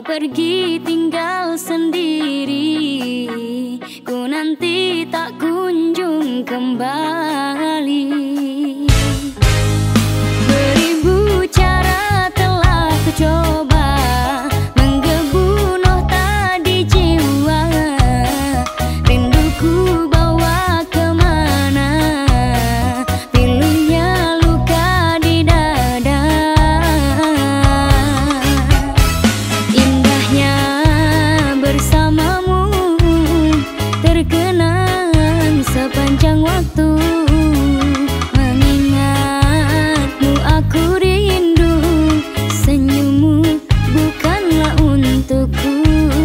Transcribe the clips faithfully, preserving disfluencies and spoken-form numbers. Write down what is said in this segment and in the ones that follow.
pergi tinggal sendiri, ku nanti tak kunjung kembali. Beribu cara telah ku coba menggebu noh tadi jiwa, rinduku bawa kemana, pilunya luka di dada. Indahnya bersamamu terkenang sepanjang waktu, mengingatmu aku rindu, senyummu bukanlah untukku.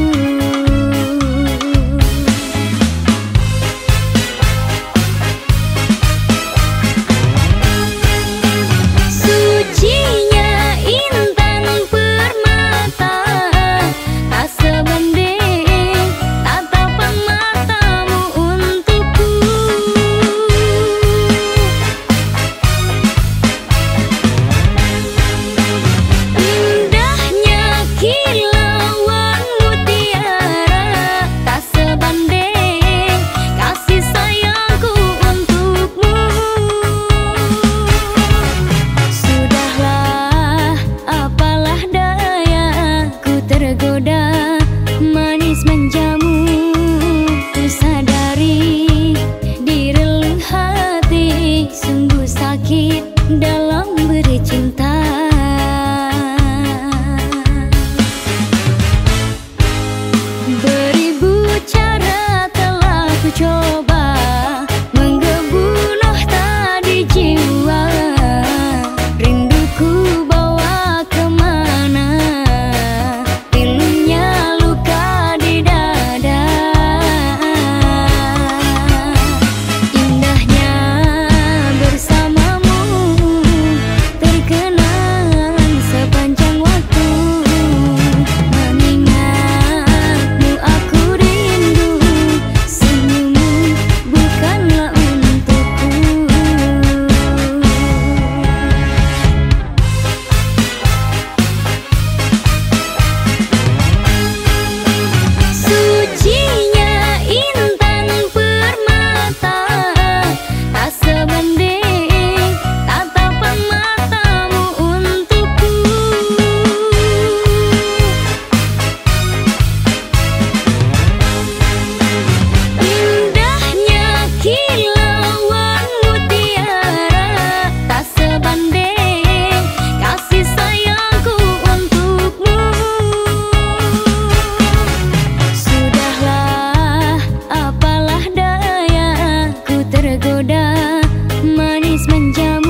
Sucinya intan permata, tak sebanding tatapan matamu untukku. Indahnya kilauan mutiara, tak sebanding kasih sayangku untukmu. Sudahlah, apalah daya, ku tergoda manis menjamu. Ku sadari di relung hati sungguh sakit dalam bercinta. Beribu cara telah ku coba menggebu noh tadi jiwa, rinduku bawa kemana, pilunya luka di dada. Indahnya bersamamu terkenang sepanjang waktu, mengingatmu aku rindu, senyummu bukanlah untukku. Sucinya intan permata, tak sebanding tatapan matamu untukku. Indahnya kilauan mutiara, tak sebanding kasih sayangku untukmu. Sudahlah, apalah daya, ku tergoda manis menjamu.